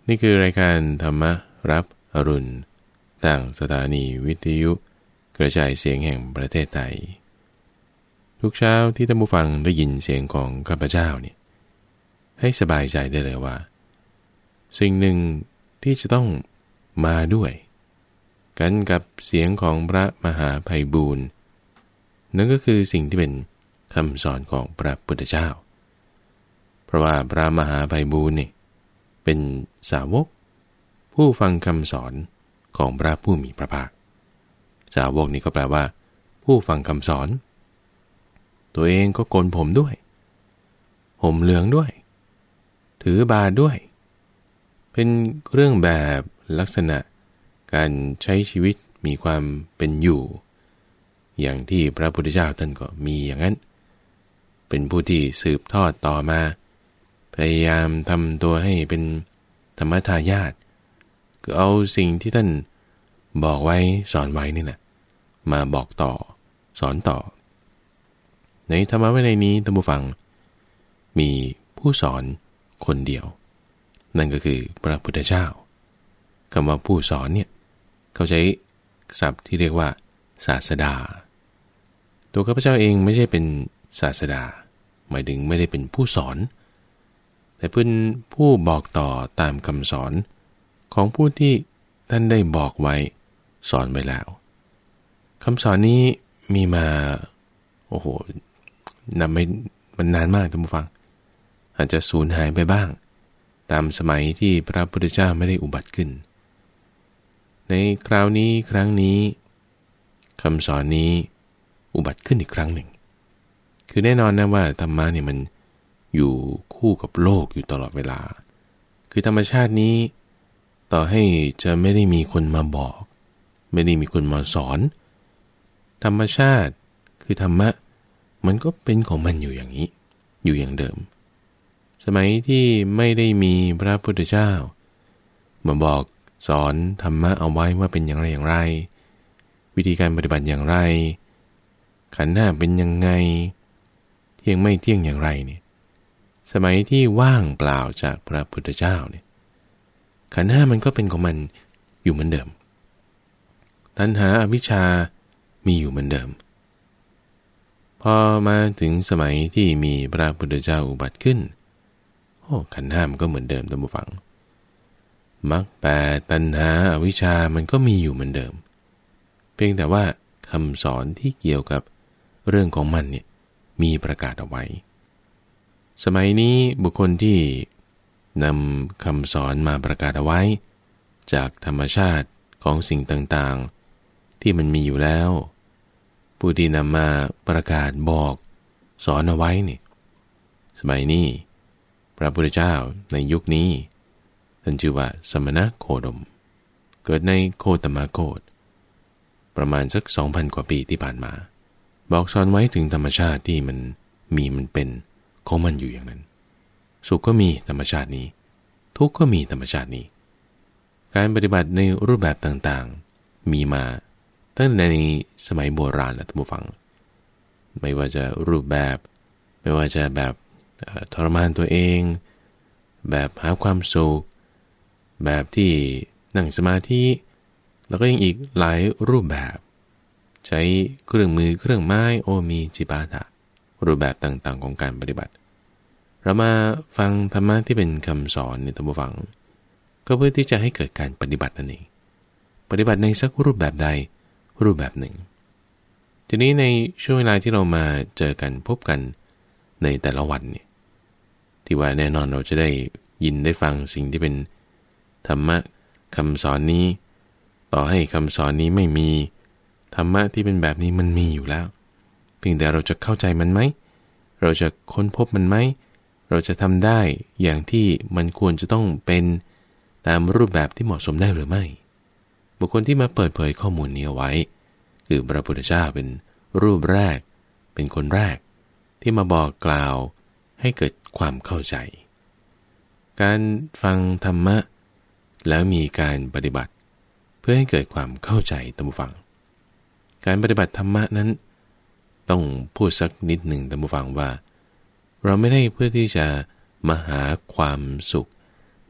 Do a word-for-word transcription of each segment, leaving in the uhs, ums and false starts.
นี่คือรายการธรรมรับอรุณต่างสถานีวิทยุกระจายเสียงแห่งประเทศไทยทุกเช้าที่ท่านผู้ฟังได้ยินเสียงของข้าพเจ้าเนี่ยให้สบายใจได้เลยว่าสิ่งหนึ่งที่จะต้องมาด้วยกันกับเสียงของพระมหาไพบูลย์นั่นก็คือสิ่งที่เป็นคำสอนของพระพุทธเจ้าเพราะว่าพระมหาไพบูลย์เนี่ยเป็นสาวกผู้ฟังคำสอนของพระผู้มีพระภาคสาวกนี้ก็แปลว่าผู้ฟังคำสอนตัวเองก็โกนผมด้วยห่มเหลืองด้วยถือบาตรด้วยเป็นเรื่องแบบลักษณะการใช้ชีวิตมีความเป็นอยู่อย่างที่พระพุทธเจ้าท่านก็มีอย่างนั้นเป็นผู้ที่สืบทอดต่อมาพยายามทำตัวให้เป็นธรรมทายาทคือเอาสิ่งที่ท่านบอกไว้สอนไว้นี่นะมาบอกต่อสอนต่อในธรรมวินัยนี้ท่านผู้ฟังมีผู้สอนคนเดียวนั่นก็คือพระพุทธเจ้าคำว่าผู้สอนเนี่ยเขาใช้ศัพท์ที่เรียกว่าศาสดาตัวข้าพเจ้าเองไม่ใช่เป็นศาสดาหมายถึงไม่ได้เป็นผู้สอนแต่เป็นผู้บอกต่อตามคำสอนของผู้ที่ท่านได้บอกไว้สอนไว้แล้วคำสอนนี้มีมาโอ้โหนับไม่มันนานมากท่านผู้ฟังอาจจะสูญหายไปบ้างตามสมัยที่พระพุทธเจ้าไม่ได้อุบัติขึ้นในคราวนี้ครั้งนี้คำสอนนี้อุบัติขึ้นอีกครั้งหนึ่งคือแน่นอนนะว่าธรรมะเนี่ยมันอยู่คู่กับโลกอยู่ตลอดเวลาคือธรรมชาตินี้ต่อให้จะไม่ได้มีคนมาบอกไม่ได้มีคนมาสอนธรรมชาติคือธรรมะมันก็เป็นของมันอยู่อย่างนี้อยู่อย่างเดิมสมัยที่ไม่ได้มีพระพุทธเจ้ามาบอกสอนธรรมะเอาไว้ว่าเป็นอย่างไรอย่างไรวิธีการปฏิบัติอย่างไรขันธ์ห้าเป็นยังไงเที่ยงไม่เที่ยงอย่างไรเนี่ยสมัยที่ว่างเปล่าจากพระพุทธเจ้าเนี่ยขันธ์ห้ามันก็เป็นของมันอยู่เหมือนเดิมตัณหาอวิชชามีอยู่เหมือนเดิมพอมาถึงสมัยที่มีพระพุทธเจ้าอุบัติขึ้นโอ้ขันธ์ห้ามันก็เหมือนเดิมท่านผู้ฟังมรรคแปดตัณหาอวิชชามันก็มีอยู่เหมือนเดิมเพียงแต่ว่าคำสอนที่เกี่ยวกับเรื่องของมันเนี่ยมีประกาศเอาไว้สมัยนี้บุคคลที่นำคำสอนมาประกาศเอาไว้จากธรรมชาติของสิ่งต่างๆที่มันมีอยู่แล้วผู้ที่นำมาประกาศบอกสอนเอาไว้เนี่ยสมัยนี้พระพุทธเจ้าในยุคนี้ท่านชื่อว่าสมณโคดมเกิดในโคตมโคตประมาณสัก สองพัน กว่าปีที่ผ่านมาบอกสอนไว้ถึงธรรมชาติที่มันมีมันเป็นของมันอยู่อย่างนั้นสุขก็มีธรรมชาตินี้ทุกข์ก็มีธรรมชาตินี้การปฏิบัติในรูปแบบต่างๆมีมาตั้งแต่ในสมัยโบราณและท่านผู้ฟังไม่ว่าจะรูปแบบไม่ว่าจะแบบทรมานตัวเองแบบหาความสุขแบบที่นั่งสมาธิแล้วก็ยังอีกหลายรูปแบบใช้เครื่องมือเครื่องไม้โอมีจิปาถะรูปแบบต่างๆของการปฏิบัติเรามาฟังธรรมะที่เป็นคำสอนในท่านผู้ฟังก็เพื่อที่จะให้เกิดการปฏิบัตินั่นเองปฏิบัติในสักรูปแบบใดรูปแบบหนึ่งทีนี้ในช่วงเวลาที่เรามาเจอกันพบกันในแต่ละวันเนี่ยที่ว่าแน่นอนเราจะได้ยินได้ฟังสิ่งที่เป็นธรรมะคำสอนนี้ต่อให้คำสอนนี้ไม่มีธรรมะที่เป็นแบบนี้มันมีอยู่แล้วเพียงแต่เราจะเข้าใจมันไหมเราจะค้นพบมันไหมเราจะทำได้อย่างที่มันควรจะต้องเป็นตามรูปแบบที่เหมาะสมได้หรือไม่บุคคลที่มาเปิดเผยข้อมูลนี้เอาไว้คือพระพุทธเจ้าเป็นรูปแรกเป็นคนแรกที่มาบอกกล่าวให้เกิดความเข้าใจการฟังธรรมะแล้วมีการปฏิบัติเพื่อให้เกิดความเข้าใจตามฟังการปฏิบัติธรรมะนั้นต้องพูดสักนิดหนึ่งตามฟังว่าเราไม่ได้เพื่อที่จะมาหาความสุข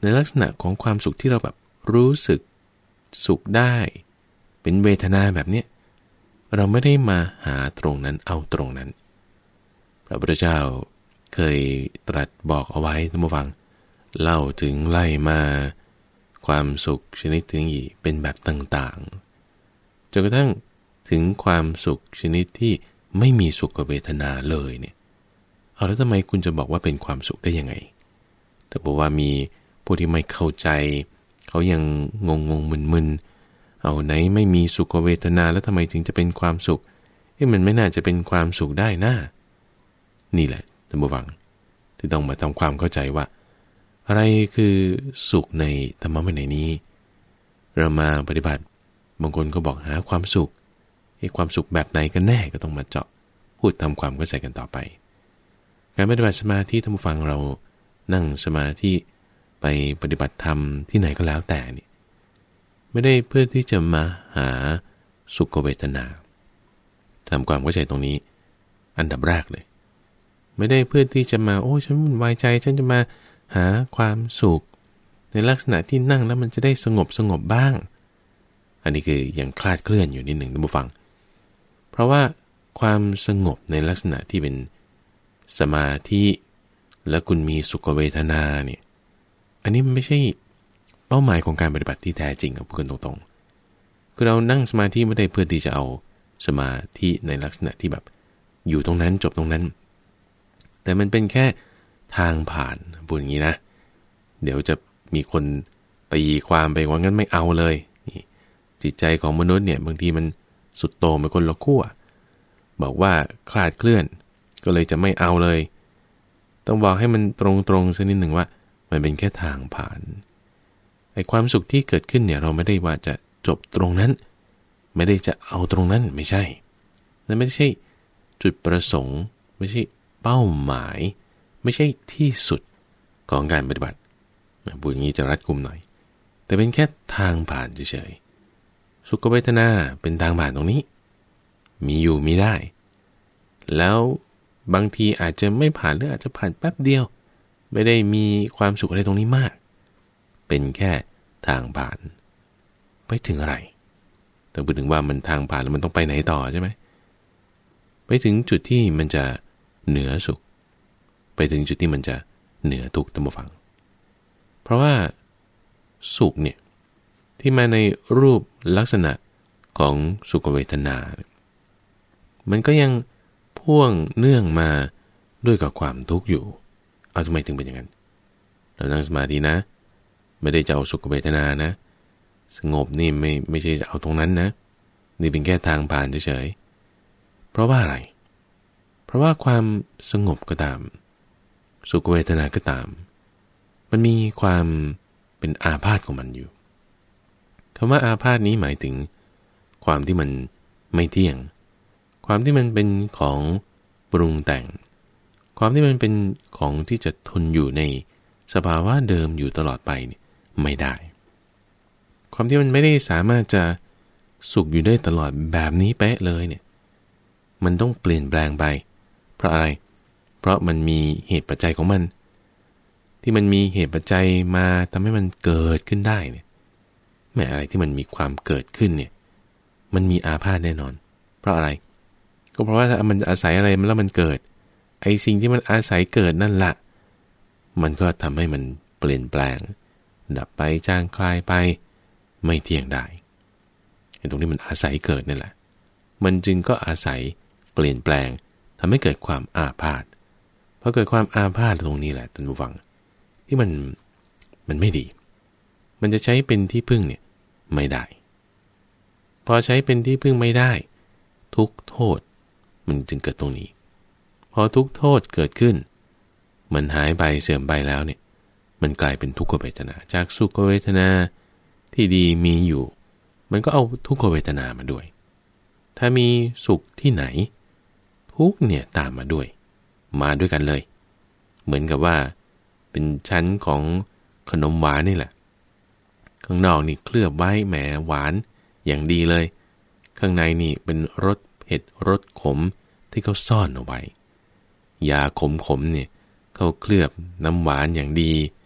ในลักษณะของความสุขที่เราแบบรู้สึกสุขได้เป็นเวทนาแบบเนี้ยเราไม่ได้มาหาตรงนั้นเอาตรงนั้นพระพุทธเจ้าเคยตรัสบอกเอาไว้ท่านผู้ฟังเล่าถึงไล่มาความสุขชนิดถึงกี่เป็นแบบต่างๆจนกระทั่งถึงความสุขชนิดที่ไม่มีสุขเวทนาเลยเนี่ยเอาแล้วทำไมคุณจะบอกว่าเป็นความสุขได้ยังไงแต่บอกว่ามีผู้ที่ไม่เข้าใจเขายังงงงมึนมึนเอาไหนไม่มีสุขเวทนาแล้วทำไมถึงจะเป็นความสุขเอ๊ะมันไม่น่าจะเป็นความสุขได้นะนี่แหละท่านผู้ฟังที่ต้องมาทำความเข้าใจว่าอะไรคือสุขในธรรมะวินัยนี้เรามาปฏิบัติบางคนก็บอกหาความสุขไอ้ความสุขแบบไหนกันแน่ก็ต้องมาเจาะพูดทำความเข้าใจกันต่อไปการปฏิบัติสมาธิท่านผู้ฟังเรานั่งสมาธิไปปฏิบัติธรรมที่ไหนก็แล้วแต่นี่ไม่ได้เพื่อที่จะมาหาสุขเวทนาทำความเข้าใจตรงนี้อันดับแรกเลยไม่ได้เพื่อที่จะมาโอ้ฉันวุ่นวายใจฉันจะมาหาความสุขในลักษณะที่นั่งแล้วมันจะได้สงบสงบบ้างอันนี้คือยังคลาดเคลื่อนอยู่นิดหนึ่งท่านผู้ฟังเพราะว่าความสงบในลักษณะที่เป็นสมาธิและคุณมีสุขเวทนาเนี่ยอันนี้มันไม่ใช่เป้าหมายของการปฏิบัติที่แท้จริงพูดกันตรงๆคือเรานั่งสมาธิไม่ได้เพื่อที่จะเอาสมาธิในลักษณะที่แบบอยู่ตรงนั้นจบตรงนั้นแต่มันเป็นแค่ทางผ่านพูดอย่างนี้นะเดี๋ยวจะมีคนตีความไปว่างั้นไม่เอาเลยนี่จิตใจของมนุษย์เนี่ยบางทีมันสุดโต่งเป็นคนละขั้วบอกว่าคลาดเคลื่อนก็เลยจะไม่เอาเลยต้องบอกให้มันตรงๆสักนิดหนึ่งว่ามันเป็นแค่ทางผ่านไอ้ความสุขที่เกิดขึ้นเนี่ยเราไม่ได้ว่าจะจบตรงนั้นไม่ได้จะเอาตรงนั้นไม่ใช่นั่นไม่ใช่จุดประสงค์ไม่ใช่เป้าหมายไม่ใช่ที่สุดของการปฏิบัติพูดอย่างนี้จะรัดกุมหน่อยแต่เป็นแค่ทางผ่านเฉยๆสุขเวทนาเป็นทางผ่านตรงนี้มีอยู่มีได้แล้วบางทีอาจจะไม่ผ่านหรืออาจจะผ่านแป๊บเดียวไม่ได้มีความสุขอะไรตรงนี้มากเป็นแค่ทางผ่านไปถึงอะไรแต่พูดถึงว่ามันทางผ่านแล้วมันต้องไปไหนต่อใช่ไหมไปถึงจุดที่มันจะเหนือสุขไปถึงจุดที่มันจะเหนือทุกข์ท่านผู้ฟังเพราะว่าสุขเนี่ยที่มาในรูปลักษณะของสุขเวทนามันก็ยังพ่วงเนื่องมาด้วยกับความทุกข์อยู่เอาทำไมถึงเป็นอย่างนั้นเรานั่งสมาธินะไม่ได้จะเอาสุขเวทนานะสงบนี่ไม่ไม่ใช่จะเอาตรงนั้นนะนี่เป็นแค่ทางผ่านเฉยๆเพราะว่าอะไรเพราะว่าความสงบก็ตามสุขเวทนาก็ตามมันมีความเป็นอาพาธของมันอยู่คำว่าอาพาธนี้หมายถึงความที่มันไม่เที่ยงความที่มันเป็นของปรุงแต่งความที่มันเป็นของที่จะทนอยู่ในสภาวะเดิมอยู่ตลอดไปเนี่ยไม่ได้ความที่มันไม่ได้สามารถจะสุขอยู่ได้ตลอดแบบนี้เป๊ะเลยเนี่ยมันต้องเปลี่ยนแปลงไปเพราะอะไรเพราะมันมีเหตุปัจจัยของมันที่มันมีเหตุปัจจัยมาทำให้มันเกิดขึ้นได้เนี่ยแม้อะไรที่มันมีความเกิดขึ้นเนี่ยมันมีอาพาธแน่นอนเพราะอะไรก็เพราะว่าถ้ามันอาศัยอะไรมันแล้วมันเกิดไอ้สิ่งที่มันอาศัยเกิดนั่นแหละมันก็ทำให้มันเปลี่ยนแปลงดับไปจางคลายไปไม่เที่ยงได้ไอ้ตรงที่มันอาศัยเกิดนี่แหละมันจึงก็อาศัยเปลี่ยนแปลงทำให้เกิดความอาพาธพอเกิดความอาพาธตรงนี้แหละท่านผู้ฟังที่มันมันไม่ดีมันจะใช้เป็นที่พึ่งเนี่ยไม่ได้พอใช้เป็นที่พึ่งไม่ได้ทุกโทษมันจึงเกิดตรงนี้พอทุกโทษเกิดขึ้นมันหายไปเสื่อมไปแล้วเนี่ยมันกลายเป็นทุกขเวทนาจากสุขเวทนาที่ดีมีอยู่มันก็เอาทุกขเวทนามาด้วยถ้ามีสุขที่ไหนทุกเนี่ยตามมาด้วยมาด้วยกันเลยเหมือนกับว่าเป็นชั้นของขนมหวานนี่แหละข้างนอกนี่เคลือบไว้แหมหวานอย่างดีเลยข้างในนี่เป็นรสเผ็ดรสขมที่เขาซ่อนเอาไว้ยาขมๆเนี่ยเขาเคลือบน้ำหวานอย่างดี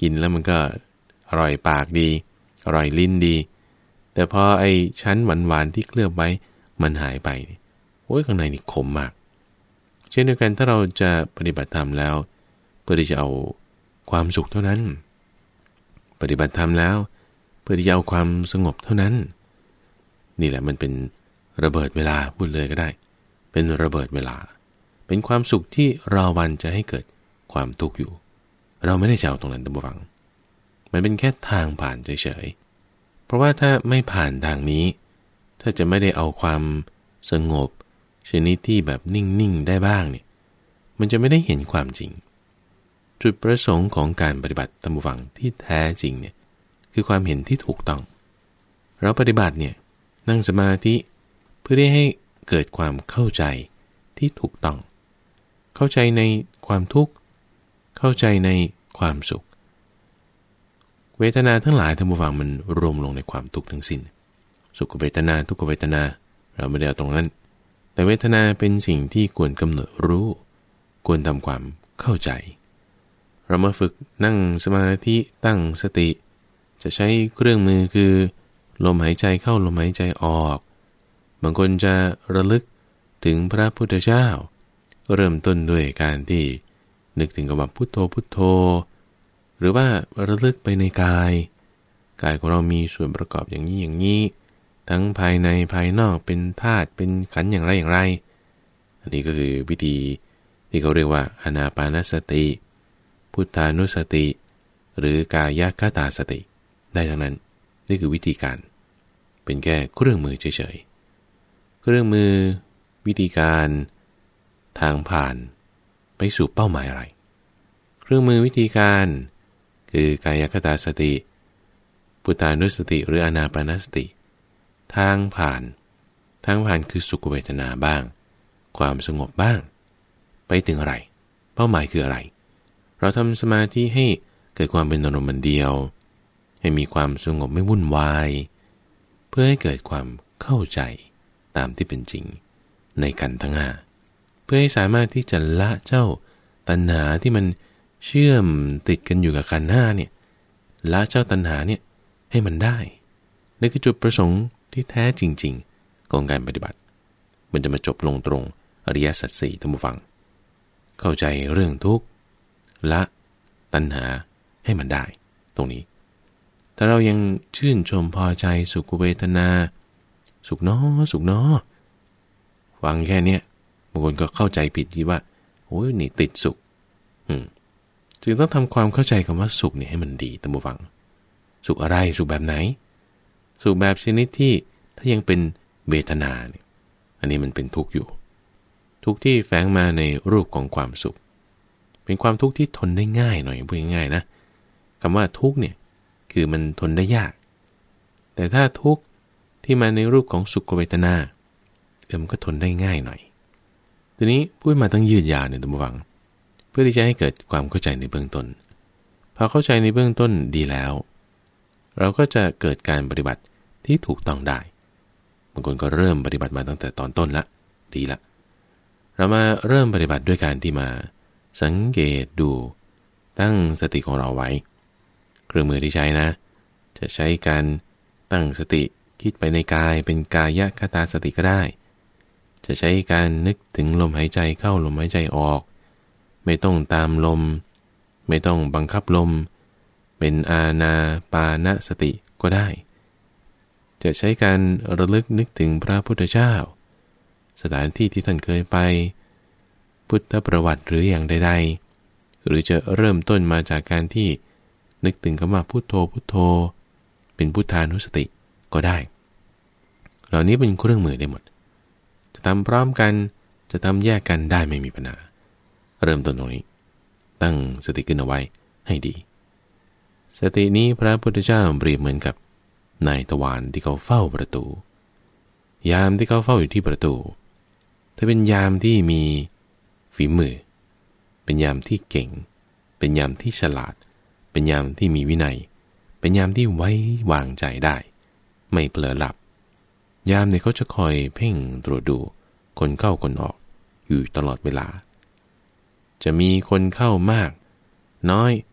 กินแล้วมันก็อร่อยปากดีอร่อยลิ้นดีแต่พอไอ้ชั้นหวานๆที่เคลือบไว้มันหายไปโอ้ยข้างในนี่ขมมากเช่นเดียวกันถ้าเราจะปฏิบัติธรรมแล้วเพื่อที่จะเอาความสุขเท่านั้นปฏิบัติธรรมแล้วเพื่อที่จะเอาความสงบเท่านั้นนี่แหละมันเป็นระเบิดเวลาพูดเลยก็ได้เป็นระเบิดเวลาเป็นความสุขที่รอวันจะให้เกิดความทุกข์อยู่เราไม่ได้จะเอาตรงนั้นตั้งฟังมันเป็นแค่ทางผ่านเฉยๆเพราะว่าถ้าไม่ผ่านทางนี้ถ้าจะไม่ได้เอาความสงบชนิดที่แบบนิ่งๆได้บ้างเนี่ยมันจะไม่ได้เห็นความจริงจุดประสงค์ของการปฏิบัติตามฟังที่แท้จริงเนี่ยคือความเห็นที่ถูกต้องเราปฏิบัติเนี่ยนั่งสมาธิเพื่อได้ให้เกิดความเข้าใจที่ถูกต้องเข้าใจในความทุกข์เข้าใจในความสุขเวทนาทั้งหลายท่านผู้ฟังมันรวมลงในความทุกข์ทั้งสิ้นสุขเวทนาทุกขเวทนาเราไม่ได้เอาตรงนั้นแต่เวทนาเป็นสิ่งที่ควรกำหนดรู้ควรทำความเข้าใจเรามาฝึกนั่งสมาธิตั้งสติจะใช้เครื่องมือคือลมหายใจเข้าลมหายใจออกบางคนจะระลึกถึงพระพุทธเจ้าเริ่มต้นด้วยการที่นึกถึงคำว่าพุทโธพุทโธหรือว่าระลึกไปในกายกายของเรามีส่วนประกอบอย่างนี้อย่างนี้ทั้งภายในภายนอกเป็นธาตุเป็นขันธ์อย่างไรอย่างไรอันนี้ก็คือวิธีที่เขาเรียกว่าอานาปานสติพุทธานุสติหรือกายคตาสติได้ทั้งนั้นนี่คือวิธีการเป็นแค่เครื่องมือเฉยๆเครื่องมือวิธีการทางผ่านไปสู่เป้าหมายอะไรเครื่องมือวิธีการคือกายคตาสติพุทธานุสติหรืออานาปานสติทางผ่านทางผ่านคือสุขเวทนาบ้างความสงบบ้างไปถึงอะไรเป้าหมายคืออะไรเราทำสมาธิให้เกิดความเป็นอารมณ์เดียวให้มีความสงบไม่วุ่นวายเพื่อให้เกิดความเข้าใจตามที่เป็นจริงในขันธ์ทั้งห้าเพื่อให้สามารถที่จะละเจ้าตัณหาที่มันเชื่อมติดกันอยู่กับขันธ์ห้าเนี่ยละเจ้าตัณหาเนี่ยให้มันได้นี่คือจุดประสงค์ที่แท้จริงๆของการปฏิบัติมันจะมาจบลงตรงอริยสัจสี่ท่านผู้ฟังเข้าใจเรื่องทุกข์ละตัณหาให้มันได้ตรงนี้ถ้าเรายังชื่นชมพอใจสุขเวทนาสุขน้อสุขน้อฟังแค่เนี้ยบางคนก็เข้าใจผิดคิดว่าโอ้ยนี่ติดสุขอืมจึงต้องทำความเข้าใจคำว่าสุขเนี่ยให้มันดีท่านผู้ฟังสุขอะไรสุขแบบไหนสุขแบบชนิดที่ถ้ายังเป็นเวทนาเนี่ยอันนี้มันเป็นทุกข์อยู่ทุกข์ที่แฝงมาในรูปของความสุขเป็นความทุกข์ที่ทนได้ง่ายหน่อยพูดง่ายๆนะคำว่าทุกข์เนี่ยคือมันทนได้ยากแต่ถ้าทุกข์ที่มาในรูปของสุขเวทนาเออมันก็ทนได้ง่ายหน่อยทีนี้พูดมาตั้งยืดยาวเนี่ยท่านผู้ฟังเพื่อที่จะให้เกิดความเข้าใจในเบื้องต้นพอเข้าใจในเบื้องต้นดีแล้วเราก็จะเกิดการปฏิบัติที่ถูกต้องได้บางคนก็เริ่มปฏิบัติมาตั้งแต่ตอนต้นละดีละเรามาเริ่มปฏิบัติด้วยการที่มาสังเกตดูตั้งสติของเราไว้เครื่องมือที่ใช้นะจะใช้การตั้งสติคิดไปในกายเป็นกายคตาสติก็ได้จะใช้การนึกถึงลมหายใจเข้าลมหายใจออกไม่ต้องตามลมไม่ต้องบังคับลมเป็นอานาปานสติก็ได้จะใช้การระลึกนึกถึงพระพุทธเจ้าสถานที่ที่ท่านเคยไปพุทธประวัติหรืออย่างใดๆหรือจะเริ่มต้นมาจากการที่นึกถึงคำว่าพุทโธพุทโธเป็นพุทธานุสติก็ได้เหล่านี้เป็นเครื่องมือได้หมดจะทำพร้อมกันจะทำแยกกันได้ไม่มีปัญหาเริ่มต้นตรงนี้ตั้งสติขึ้นเอาไว้ให้ดีสตินี้พระพุทธเจ้าเปรียบเหมือนกับนายทวารที่เขาเฝ้าประตูยามที่เขาเฝ้าอยู่ที่ประตูถ้าเป็นยามที่มีฝีมือเป็นยามที่เก่งเป็นยามที่ฉลาดเป็นยามที่มีวินัยเป็นยามที่ไว้วางใจได้ไม่เผลอหลับยามเนี่ยเขาจะคอยเพ่งตรวจดูคนเข้าคนออกอยู่ตลอดเวลาจะมีคนเข้ามากน้อย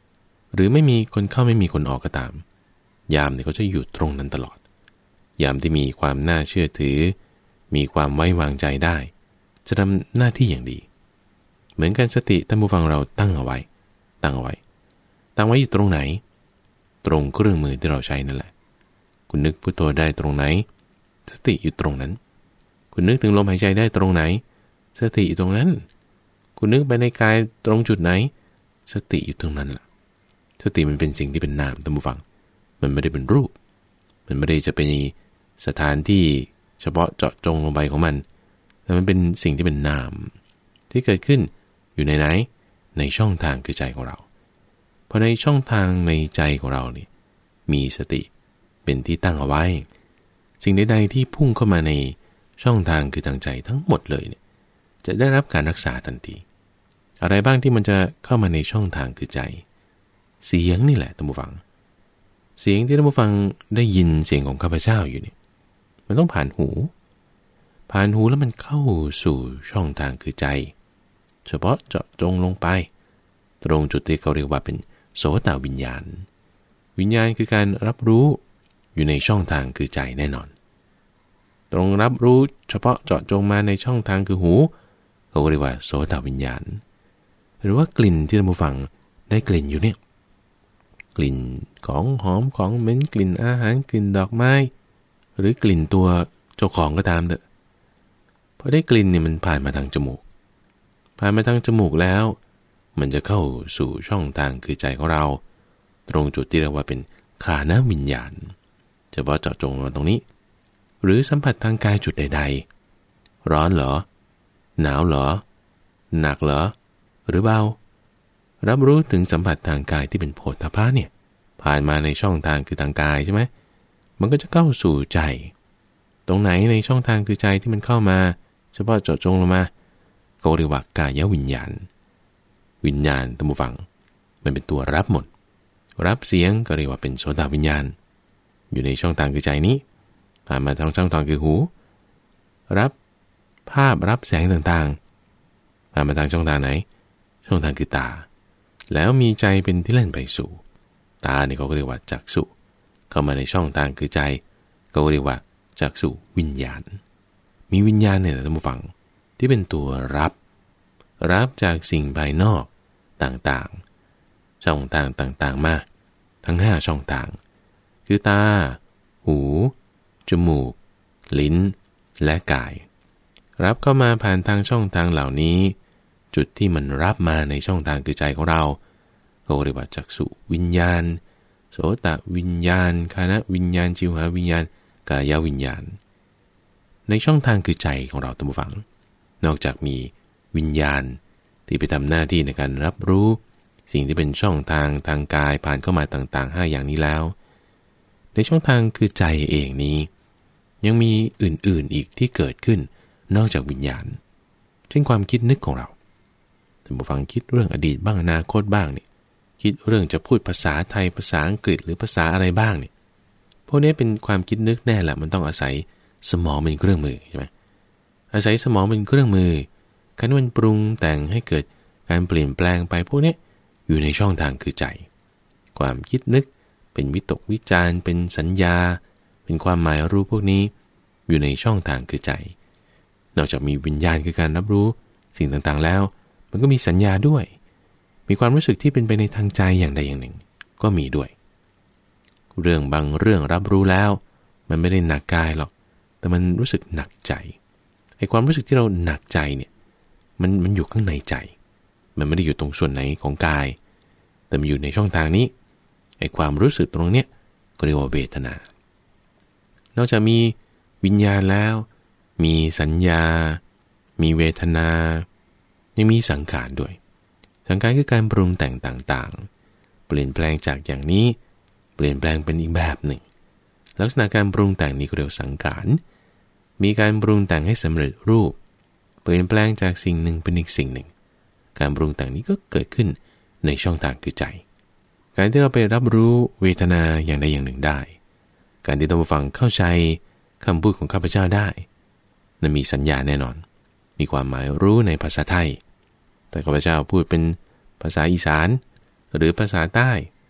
หรือไม่มีคนเข้าไม่มีคนออกก็ตามยามเนี่ยเขาจะอยู่ตรงนั้นตลอดยามที่มีความน่าเชื่อถือมีความไว้วางใจได้จะทำหน้าที่อย่างดีเหมือนกันสติท่านผู้ฟังเราตั้งเอาไว้ตั้งเอาไว้ตั้งไว้อยู่ตรงไหนตรงเครื่องมือที่เราใช้นั่นแหละคุณนึกพุทโธได้ตรงไหนสติอยู่ตรงนั้นคุณนึกถึงลมหายใจได้ตรงไหนสติอยู่ตรงนั้นคุณนึกไปในกายตรงจุดไหนสติอยู่ตรงนั้นล่ะสติมันเป็นสิ่งที่เป็นนามท่านผู้ฟังมันไม่ได้เป็นรูปมันไม่ได้จะเป็นสถานที่เฉพาะเจาะจงลงไปของมันแต่มันเป็นสิ่งที่เป็นนามที่เกิดขึ้นอยู่ในไหนในช่องทางคือใจของเราพอในช่องทางในใจของเราเนี่ยมีสติเป็นที่ตั้งเอาไว้สิ่งใดๆที่พุ่งเข้ามาในช่องทางคือทางใจทั้งหมดเลยเนี่ยจะได้รับการรักษาทันทีอะไรบ้างที่มันจะเข้ามาในช่องทางคือใจเสียงนี่แหละท่านผู้ฟังเสียงที่ท่านผู้ฟังได้ยินเสียงของข้าพเจ้าอยู่เนี่ยมันต้องผ่านหูผ่านหูแล้วมันเข้าสู่ช่องทางคือใจเฉพาะเจาะจงลงไปตรงจุดที่เขาเรียกว่าเป็นโสตวิญญาณวิญญาณคือการรับรู้อยู่ในช่องทางคือใจแน่นอนตรงรับรู้เฉพาะเจาะจงมาในช่องทางคือหูเขาเรียกว่าโสตวิญญาณหรือว่ากลิ่นที่ท่านผู้ฟังได้กลิ่นอยู่เนี่ยกลิ่นของหอมของเหม็นกลิ่นอาหารกลิ่นดอกไม้หรือกลิ่นตัวเจ้าของก็ตามเถอะพอได้กลิ่นเนี่ยมันผ่านมาทางจมูกผ่านมาทางจมูกแล้วมันจะเข้าสู่ช่องทางคือใจของเราตรงจุดที่เรียกว่าเป็นฆานวิญญาณเฉพาะเจาะจงมาตรงนี้หรือสัมผัสทางกายจุดใดๆร้อนเหรอหนาวเหรอหนักเหรอหรือเบารับรู้ถึงสัมผัสทางกายที่เป็นโผฏฐัพพะเนี่ยผ่านมาในช่องทางคือทางกายใช่ไหมมันก็จะเข้าสู่ใจตรงไหนในช่องทางคือใจที่มันเข้ามาเฉพาะเจาะจงลงมาก็เรียกว่ากายวิญญาณวิญญาณท่านผู้ฟังมันเป็นตัวรับหมดรับเสียงก็เรียกว่าเป็นโสตวิญญาณอยู่ในช่องทางคือใจนี้ผ่านมาทางช่องทางคือหูรับภาพรับแสงต่างๆผ่านมาทางช่องทางไหนช่องทางคือตาแล้วมีใจเป็นที่เล่นไปสู่ตาเนี่ยเขาก็เรียกว่าจักษุเข้ามาในช่องทางคือใจก็เรียกว่าจักษุวิญญาณมีวิญญาณเนี่ยท่านผู้ฟังที่เป็นตัวรับรับจากสิ่งภายนอกต่างๆช่องทางต่างๆมาทั้งห้าช่องทางคือตาหูจมูกลิ้นและกายรับเข้ามาผ่านทางช่องทางเหล่านี้จุดที่มันรับมาในช่องทางคือใจของเราก็เรียกว่าจักษุวิญญาณโสตวิญญาณฆานวิญญาณชิวหาวิญญาณกายวิญญาณในช่องทางคือใจของเราท่านผู้ฟังนอกจากมีวิญญาณที่ไปทำหน้าที่ในการรับรู้สิ่งที่เป็นช่องทางทางกายผ่านเข้ามาต่างๆห้าอย่างนี้แล้วในช่องทางคือใจเองนี้ยังมีอื่นๆอีกที่เกิดขึ้นนอกจากวิญญาณเช่นความคิดนึกของเราท่านผู้ฟังคิดเรื่องอดีตบ้างอนาคตบ้างเนี่ยคิดเรื่องจะพูดภาษาไทยภาษาอังกฤษหรือภาษาอะไรบ้างเนี่ยพวกนี้เป็นความคิดนึกแน่แหละมันต้องอาศัยสมองเป็นเครื่องมือใช่ไหมอาศัยสมองเป็นเครื่องมือการมันปรุงแต่งให้เกิดการเปลี่ยนแปลงไปพวกนี้อยู่ในช่องทางคือใจความคิดนึกเป็นวิตกวิจารณ์เป็นสัญญาเป็นความหมายรู้พวกนี้อยู่ในช่องทางคือใจนอกจากมีวิญญาณคือการรับรู้สิ่งต่างๆแล้วมันก็มีสัญญาด้วยมีความรู้สึกที่เป็นไปในทางใจอย่างใดอย่างหนึ่งก็มีด้วยเรื่องบางเรื่องรับรู้แล้วมันไม่ได้หนักกายหรอกแต่มันรู้สึกหนักใจไอ้ความรู้สึกที่เราหนักใจเนี่ยมันมันอยู่ข้างในใจมันไม่ได้อยู่ตรงส่วนไหนของกายแต่มันอยู่ในช่องทางนี้ไอ้ความรู้สึกตรงเนี้ยก็เรียกว่าเวทนานอกจากมีวิญญาณแล้วมีสัญญามีเวทนายังมีสังขารด้วยสังขารคือการปรุงแต่งต่างๆเปลี่ยนแปลงจากอย่างนี้เปลี่ยนแปลงเป็นอีกแบบหนึ่งลักษณะการปรุงแต่งนี้ก็เรียกสังขารมีการปรุงแต่งให้สำเร็จรูปเปลี่ยนแปลงจากสิ่งหนึ่งเป็นอีกสิ่งหนึ่งการปรุงแต่งนี้ก็เกิดขึ้นในช่องทางคือใจการที่เราไปรับรู้เวทนาอย่างใดอย่างหนึ่งได้การที่เราฟังเข้าใจคำพูดของข้าพเจ้าได้นั้นมีสัญญาแน่นอนมีความหมายรู้ในภาษาไทยแต่ข้าพเจ้าพูดเป็นภาษาอีสานหรือภาษาใต้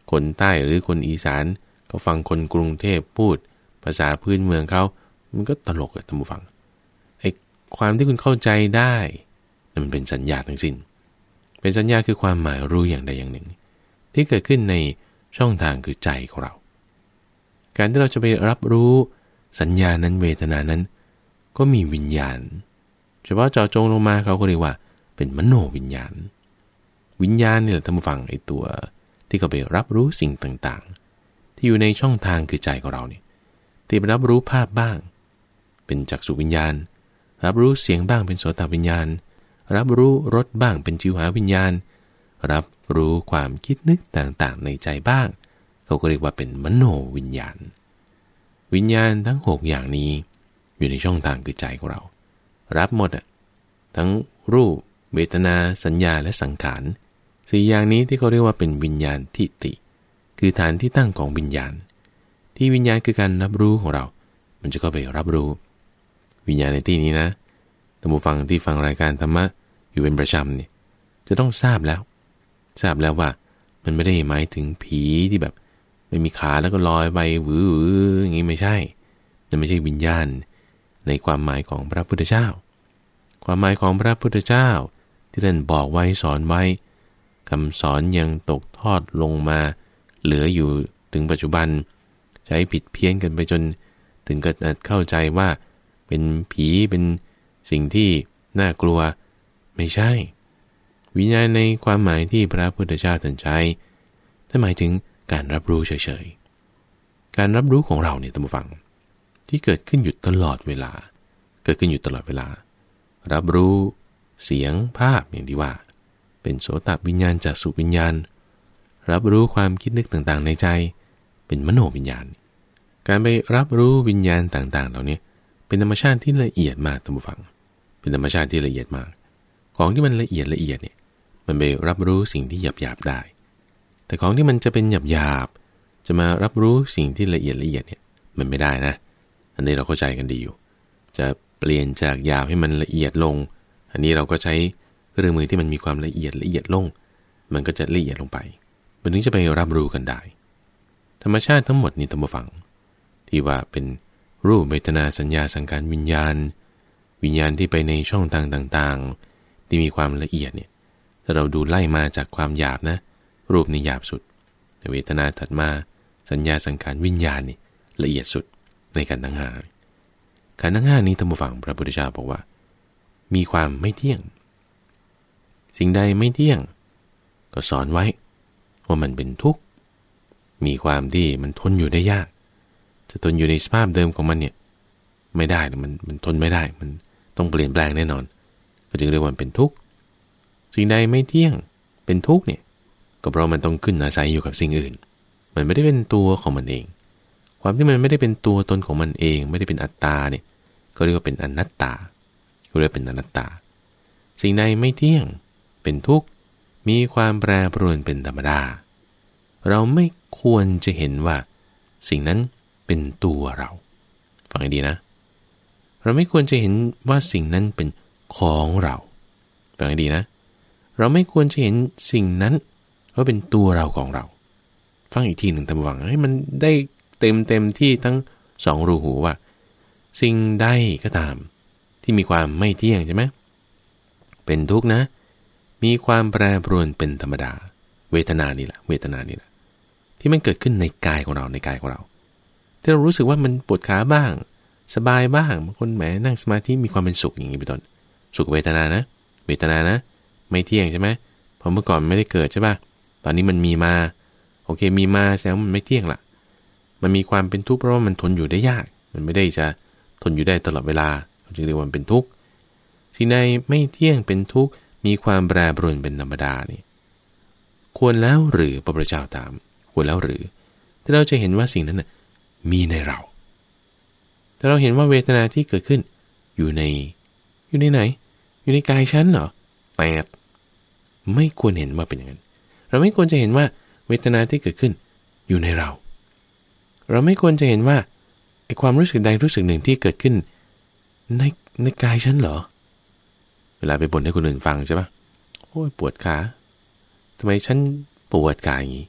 คนใต้หรือคนอีสานก็ฟังคนกรุงเทพพูดภาษาพื้นเมืองเขามันก็ตลกอะท่านผู้ฟังไอ้ความที่คุณเข้าใจได้มันเป็นสัญญาทั้งสิ้นเป็นสัญญาคือความหมายรู้อย่างใดอย่างหนึ่งที่เกิดขึ้นในช่องทางคือใจของเราการที่เราจะไปรับรู้สัญญานั้นเวทนานั้นก็มีวิญญาณเฉพาะเจาะจงลงมาเขาก็เรียกว่าเป็นมโนวิญญาณวิญญาณนี่แหละท่านผู้ฟังไอ้ตัวที่เขาไปรับรู้สิ่งต่างๆที่อยู่ในช่องทางคือใจของเราเนี่ยที่ไปรับรู้ภาพบ้างเป็นจักษุวิญญาณรับรู้เสียงบ้างเป็นโสตวิญญาณรับรู้รสบ้างเป็นจิวหาวิญญาณรับรู้ความคิดนึกต่างๆในใจบ้างเขาก็เรียกว่าเป็นมโนวิญญาณวิญญาณทั้งหกอย่างนี้อยู่ในช่องทางคือใจของเรารับหมดอ่ะทั้งรูปเวทนาสัญญาและสังขารสี่อย่างนี้ที่เขาเรียกว่าเป็นวิญญาณทิฏฐิคือฐานที่ตั้งของวิญญาณที่วิญญาณคือการรับรู้ของเรามันจะเข้าไปรับรู้วิญญาณในที่นี้นะท่านผู้ฟังที่ฟังรายการธรรมะอยู่เป็นประจำเนี่ยจะต้องทราบแล้วทราบแล้วว่ามันไม่ได้หมายถึงผีที่แบบไม่มีขาแล้วก็ลอยไปวื้ออย่างนี้ไม่ใช่นั่นไม่ใช่วิญญาณในความหมายของพระพุทธเจ้าความหมายของพระพุทธเจ้าที่ท่านบอกไว้สอนไว้คำสอนยังตกทอดลงมาเหลืออยู่ถึงปัจจุบันใช้ผิดเพี้ยนกันไปจนถึงกับเข้าใจว่าเป็นผีเป็นสิ่งที่น่ากลัวไม่ใช่วิญญาณในความหมายที่พระพุทธเจ้าท่านใช้ท่านหมายถึงการรับรู้เฉยๆการรับรู้ของเราเนี่ยท่านผู้ฟังที่เกิดขึ้นอยู่ตลอดเวลาเกิดขึ้นอยู่ตลอดเวลารับรู้เสียงภาพอย่างที่ว่าเป็นโสตวิญญาณจักษุวิญญาณรับรู้ความคิดนึกต่างๆในใจเป็นมโนวิญญาณการไปรับรู้วิญญาณต่างๆเหล่านี้เป็นธรรมชาติที่ละเอียดมากท่านผู้ฟังเป็นธรรมชาติที่ละเอียดมากของที่มันละเอียดละเอียดเนี่ยมันไปรับรู้สิ่งที่หยาบๆได้แต่ของที่มันจะเป็นหยาบๆจะมารับรู้สิ่งที่ละเอียดละเอียดเนี่ยมันไม่ได้นะอันนี้เราเข้าใจกันดีอยู่จะเปลี่ยนจากหยาบให้มันละเอียดลงอันนี้เราก็ใช้เครื่องมือที่มันมีความละเอียดละเอียดลงมันก็จะละเอียดลงไปมันถึงจะไปรับรู้กันได้ธรรมชาติทั้งหมดนี่ท่านผู้ฟังที่ว่าเป็นรูปเวทนาสัญญาสังขารวิญญาณวิญญาณที่ไปในช่องทางต่างๆที่มีความละเอียดเนี่ยถ้าเราดูไล่มาจากความหยาบนะรูปนี่หยาบสุดเวทนาถัดมาสัญญาสังขารวิญญาณนี่ละเอียดสุดในขันธ์ทั้งห้าขันธ์ทั้งห้านี้ท่านผู้ฟังพระพุทธเจ้าบอกว่ามีความไม่เที่ยงสิ่งใดไม่เที่ยงก็สอนไว้ว่ามันเป็นทุกข์มีความที่มันทนอยู่ได้ยากจะทนอยู่ในสภาพเดิมของมันเนี่ยไม่ได้มันมันทนไม่ได้มันต้องเปลี่ยนแปลงแน่นอนก็จึงเรียกว่าเป็นทุกข์สิ่งใดไม่เที่ยงเป็นทุกข์เนี่ยก็เพราะมันต้องขึ้นอาศัยอยู่กับสิ่งอื่นมันไม่ได้เป็นตัวของมันเองความที่มันไม่ได้เป็นตัวตนของมันเองไม่ได้เป็นอัตตาเนี่ยก็เรียกว่าเป็นอนัตตาก็เรียกเป็นอนัตตาสิ่งใดไม่เที่ยงเป็นทุกข์มีความแปรปรวนเป็นธรรมดาเราไม่ควรจะเห็นว่าสิ่งนั้นเป็นตัวเราฟังให้ดีนะเราไม่ควรจะเห็นว่าสิ่งนั้นเป็นของเราฟังให้ดีนะเราไม่ควรจะเห็นสิ่งนั้นว่าเป็นตัวเราของเราฟังอีกทีหนึ่งท่านผู้ฟังให้มันได้เต็มเต็มที่ทั้งสองรูหูว่าสิ่งใดก็ตามที่มีความไม่เที่ยงใช่ไหมเป็นทุกข์นะมีความแปรปรวนเป็นธรรมดาเวทนานี่แหละเวทนานี่แหละที่มันเกิดขึ้นในกายของเราในกายของเราที่เรารู้สึกว่ามันปวดขาบ้างสบายบ้างบางคนแหมนั่งสมาธิมีความเป็นสุขอย่างนี้เป็นต้นสุขเวทนานะเวทนานะไม่เที่ยงใช่ไหมเพราะเมื่อก่อนมันไม่ได้เกิดใช่ป่ะตอนนี้มันมีมาโอเคมีมาแสดงว่ามันไม่เที่ยงละมันมีความเป็นทุกข์เพราะว่ามันทนอยู่ได้ยากมันไม่ได้จะทนอยู่ได้ตลอดเวลาจึงเรียกว่าเป็นทุกข์สิ่งใดไม่เที่ยงเป็นทุกข์มีความแปรปรวนเป็นธรรมดานี่ควรแล้วหรือพระพุทธเจ้าถามควรแล้วหรือที่เราจะเห็นว่าสิ่งนั้นน่ะมีในเราแต่เราเห็นว่าเวทนาที่เกิดขึ้นอยู่ในอยู่ในไหนอยู่ในกายฉันเหรอแปดไม่ควรเห็นว่าเป็นอย่างนั้นเราไม่ควรจะเห็นว่าเวทนาที่เกิดขึ้นอยู่ในเราเราไม่ควรจะเห็นว่าไอ้ความรู้สึกใดรู้สึกหนึ่งที่เกิดขึ้นในในกายฉันเหรอเวลาไปบ่นให้คนอื่นฟังใช่ปะโอ้ยปวดขาทำไมฉันปวดกายอย่างนี้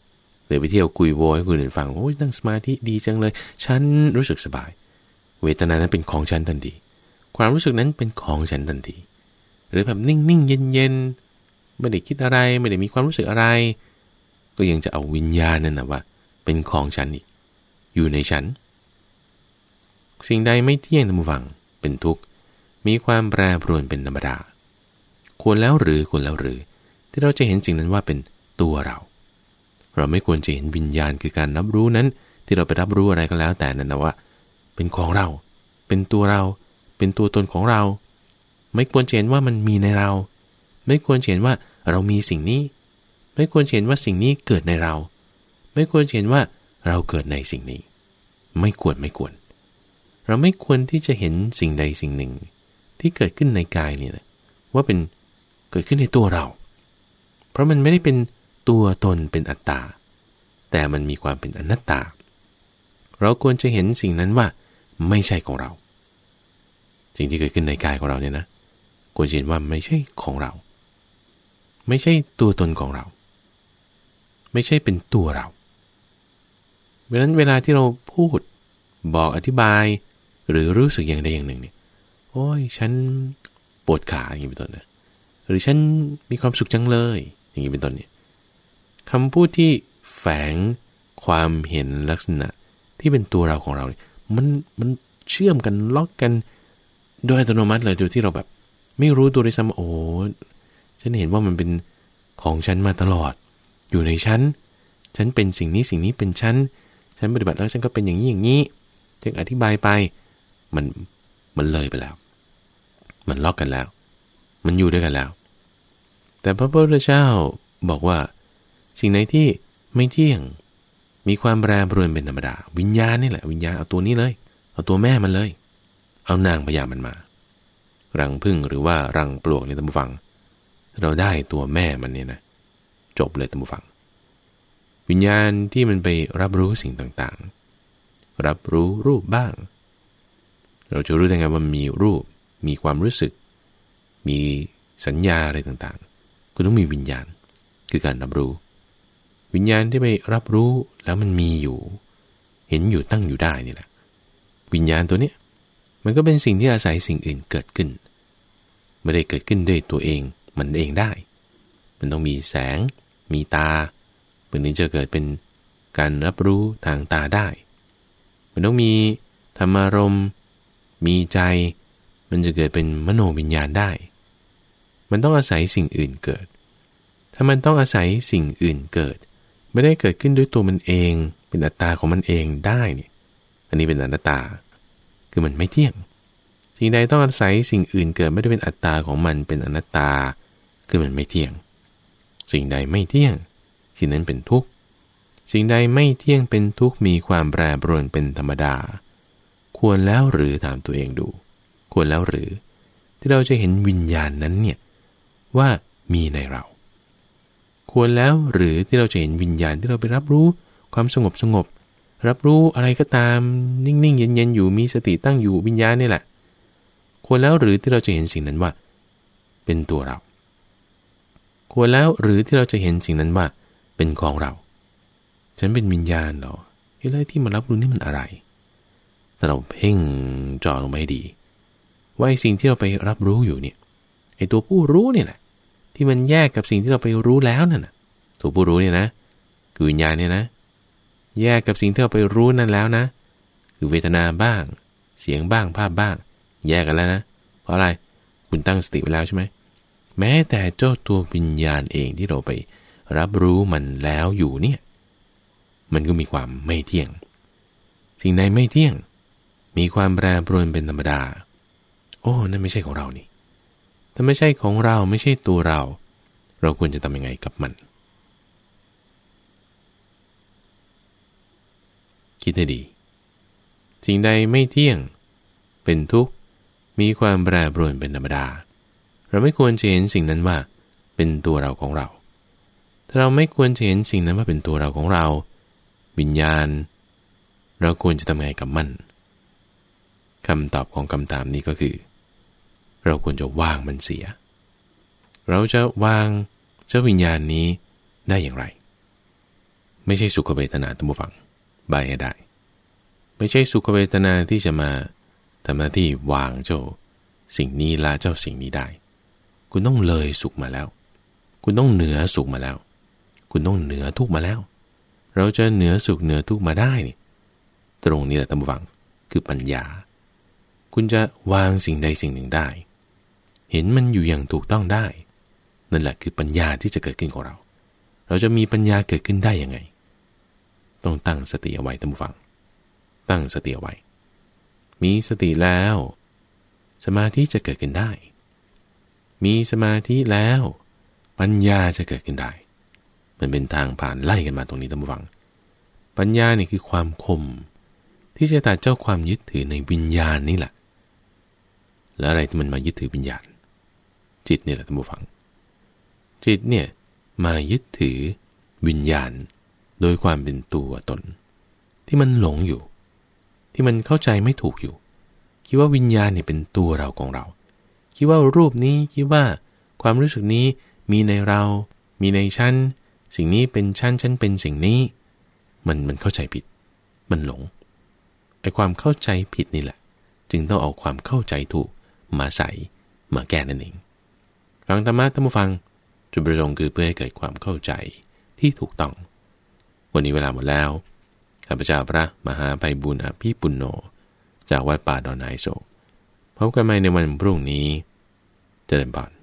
หรือไปเที่ยวคุยโวยให้คนอื่นฟังโอ้ยนั่งสมาธิดีจังเลยฉันรู้สึกสบายเวทนานั้นเป็นของฉันทันทีความรู้สึกนั้นเป็นของฉันทันทีหรือแบบนิ่งๆเย็นๆไม่ได้คิดอะไรไม่ได้มีความรู้สึกอะไรก็ยังจะเอาวิญญาณนั่นนะว่าเป็นของฉันอีกอยู่ในฉันสิ่งใดไม่เที่ยงท่านผู้ฟังเป็นทุกข์มีความแปรปรวนเป็นธรรมดาควรแล้วหรือควรแล้วหรือที่เราจะเห็นสิ่งนั้นว่าเป็นตัวเราเราไม่ควรจะเห็นวิญญาณคือการรับรู้นั้นที่เราไปรับรู้อะไรก็แล้วแต่นั้นนะว่าเป็นของเราเป็นตัวเราเป็นตัวตนของเราไม่ควรเห็นว่ามันมีในเราไม่ควรเห็นว่าเรามีสิ่งนี้ไม่ควรเห็นว่าสิ่งนี้เกิดในเราไม่ควรเห็นว่าเราเกิดในสิ่งนี้ไม่ควรไม่ควรเราไม่ควรที่จะเห็นสิ่งใดสิ่งหนึ่งที่เกิดขึ้นในกายเนี่ยว่าเป็นเกิดขึ้นในตัวเราเพราะมันไม่ได้เป็นตัวตนเป็นอัตตาแต่มันมีความเป็นอนัตตาเราควรจะเห็นสิ่งนั้นว่าไม่ใช่ของเราสิ่งที่เกิดขึ้นในกายของเราเนี่ยนะควรจะเห็นว่าไม่ใช่ของเราไม่ใช่ตัวตนของเราไม่ใช่เป็นตัวเราเพราะฉะนั้นเวลาที่เราพูดบอกอธิบายหรือรู้สึกอย่างใดอย่างหนึ่งเนี่ยโอ้ยฉันปวดขาอย่างนี้เป็นต้นนะหรือฉันมีความสุขจังเลยอย่างนี้เป็นต้นเนี่ยคำพูดที่แฝงความเห็นลักษณะที่เป็นตัวเราของเราเนี่ยมันมันเชื่อมกันล็อกกันโดยอัตโนมัติเลยโดยที่เราแบบไม่รู้ตัวด้วยซ้ำโอ้ฉันเห็นว่ามันเป็นของฉันมาตลอดอยู่ในฉันฉันเป็นสิ่งนี้สิ่งนี้เป็นฉันฉันปฏิบัติแล้วฉันก็เป็นอย่างนี้อย่างนี้จึงอธิบายไปมันมันเลยไปแล้วมันล็อกกันแล้วมันอยู่ด้วยกันแล้วแต่พระพุทธเจ้าบอกว่าสิ่งไหนที่ไม่เที่ยงมีความแปรปรวนเป็นธรรมดาวิญญาณนี่แหละวิญญาณเอาตัวนี้เลยเอาตัวแม่มันเลยเอานางพญามันมารังผึ้งหรือว่ารังปลวกเนี่ยท่านผู้ฟังเราได้ตัวแม่มันเนี่ยนะจบเลยท่านผู้ฟังวิญญาณที่มันไปรับรู้สิ่งต่างๆรับรู้รูปบ้างเราจะรู้ได้ไงว่ามีรูปมีความรู้สึกมีสัญญาอะไรต่างๆก็ต้องมีวิญญาณคือการรับรู้วิญญาณที่ไปรับรู้แล้วมันมีอยู่เห็นอยู่ตั้งอยู่ได้นี่แหละวิญญาณตัวนี้มันก็เป็นสิ่งที่อาศัยสิ่งอื่นเกิดขึ้นไม่ได้เกิดขึ้นด้วยตัวเองมันเองได้มันต้องมีแสงมีตามันถึงจะเกิดเป็นการรับรู้ทางตาได้มันต้องมีธรรมารมณ์มีใจมันจะเกิดเป็นมโนวิญญาณได้มันต้องอาศัยสิ่งอื่นเกิดถ้ามันต้องอาศัยสิ่งอื่นเกิดไม่ได้เกิดขึ้นด้วยตัวมันเองเป็นอัตตาของมันเองได้เนี่ยอันนี้เป็นอนัตตาคือมันไม่เที่ยงสิ่งใดต้องอาศัยสิ่งอื่นเกิดไม่ได้เป็นอัตตาของมันเป็นอนัตตาคือมันไม่เที่ยงสิ่งใดไม่เที่ยงสิ่งนั้นเป็นทุกข์สิ่งใดไม่เที่ยงเป็นทุกข์มีความแปรปรวนเป็นธรรมดาควรแล้วหรือถามตัวเองดูควรแล้วหรือที่เราจะเห็นวิญญาณนั้นเนี่ยว่ามีในเราควรแล้วหรือที่เราจะเห็นวิญญาณที่เราไปรับรู้ความสงบสงบรับรู้อะไรก็ตามนิ่งๆเย็นๆอยู่มีสติตั้งอยู่วิญญาณนี่แหละควรแล้วหรือที่เราจะเห็นสิ่งนั้นว่าเป็นตัวเราควรแล้วหรือที่เราจะเห็นสิ่งนั้นว่าเป็นของเราฉันเป็นวิญญาณเหรอไอ้เรื่องที่มารับรู้นี่มันอะไรถ้าเราเพ่งจ่อลงไปให้ดีว่าไอ้สิ่งที่เราไปรับรู้อยู่เนี่ยไอ้ตัวผู้รู้เนี่ยแหละที่มันแยกกับสิ่งที่เราไปรู้แล้วนั่นน่ะตัวผู้รู้เนี่ยนะคือวิญญาณเนี่ยนะแยกกับสิ่งที่เราไปรู้นั่นแล้วนะคือเวทนาบ้างเสียงบ้างภาพบ้างแยกกันแล้วนะเพราะอะไรคุณตั้งสติไว้แล้วใช่ไหมแม้แต่เจ้าตัววิญญาณเองที่เราไปรับรู้มันแล้วอยู่เนี่ยมันก็มีความไม่เที่ยงสิ่งใดไม่เที่ยงมีความแปรปรวนเป็นธรรมดาโอ้นั่นไม่ใช่ของเรานี่ถ้าไม่ใช่ของเราไม่ใช่ตัวเราเราควรจะทำยังไงกับมันคิดให้ดีสิ่งใดไม่เที่ยงเป็นทุกข์มีความแปรปรวนเป็นธรรมดาเราไม่ควรจะเห็นสิ่งนั้นว่าเป็นตัวเราของเราถ้าเราไม่ควรจะเห็นสิ่งนั้นว่าเป็นตัวเราของเราวิญญาณเราควรจะทำไงกับมันคำตอบของคำถามนี้ก็คือเราควรจะวางมันเสียเราจะวางเจ้าวิญญาณนี้ได้อย่างไรไม่ใช่สุขเวทนาท่านผู้ฟังใบให้ได้ไม่ใช่สุขเวทนาที่จะมาทำหน้าที่วางเจ้าสิ่งนี้ละเจ้าสิ่งนี้ได้คุณต้องเลยสุขมาแล้วคุณต้องเหนือสุขมาแล้วคุณต้องเหนือทุกข์มาแล้วเราจะเหนือสุขเหนือทุกข์มาได้นี่ตรงนี้แหละท่านผู้ฟังคือปัญญาคุณจะวางสิ่งใดสิ่งหนึ่งได้เห็นมันอยู่อย่างถูกต้องได้นั่นแหละคือปัญญาที่จะเกิดขึ้นของเราเราจะมีปัญญาเกิดขึ้นได้ยังไงต้องตั้งสติเอาไว้ท่านผู้ฟังตั้งสติเอาไว้มีสติแล้วสมาธิจะเกิดขึ้นได้มีสมาธิแล้วปัญญาจะเกิดขึ้นได้มันเป็นทางผ่านไล่กันมาตรงนี้ท่านผู้ฟังปัญญานี่คือความคมที่จะตัดเจ้าความยึดถือในวิญญาณนี่แหละแล้วอะไรที่มันมายึดถือวิญญาณจิตนี่แหละท่านผู้ฟังจิตเนี่ยมายึดถือวิญญาณโดยความเป็นตัวตนที่มันหลงอยู่ที่มันเข้าใจไม่ถูกอยู่คิดว่าวิญญาณเนี่ยเป็นตัวเราของเราคิดว่ารูปนี้คิดว่าความรู้สึกนี้มีในเรามีในฉันสิ่งนี้เป็นฉันฉันเป็นสิ่งนี้มันมันเข้าใจผิดมันหลงไอ้ความเข้าใจผิดนี่แหละจึงต้องเอาความเข้าใจถูกมาใส่มาแก้นั่นเองฟังธรรมะท่านผู้ฟังจุดประสงค์คือเพื่อให้เกิดความเข้าใจที่ถูกต้องวันนี้เวลาหมดแล้วข้าพเจ้าพระมหาไพบูลย์อภิปุณโญจากวัดป่าดอนไฮโศกพบกันใหม่ในวันพรุ่งนี้เจริญพร